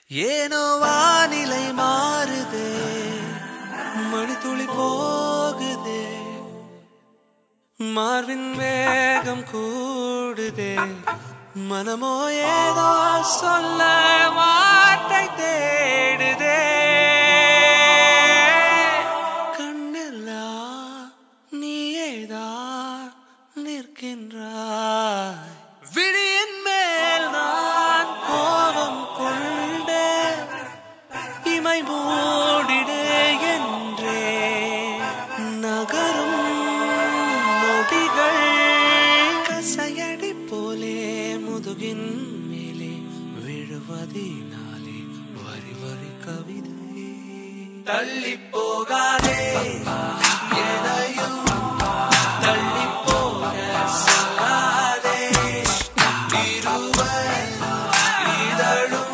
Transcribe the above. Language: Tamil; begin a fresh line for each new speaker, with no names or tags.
ஏனோ வானிலை மாறுதே, மணித்துளி போகுதே, மார்பின் வேகம் கூடுதே, மனமோ ஏதோ சொல்ல வார்த்தை தேடுதே. கண்ணெல்லாம் நீயேதான் நிற்கின்றாய், விழியின் மேல் நான் கோபம் கொண்டே இமை மூடிடு என்றே. நகரும் நொடிகள் கசையடி போலே முதுகின் மேலே விழுவதினாலே வரி வரி கவிதை. தள்ளி போகாதே, எதையும் தள்ளி போக சொல்லாதே, இருவர் இதழும்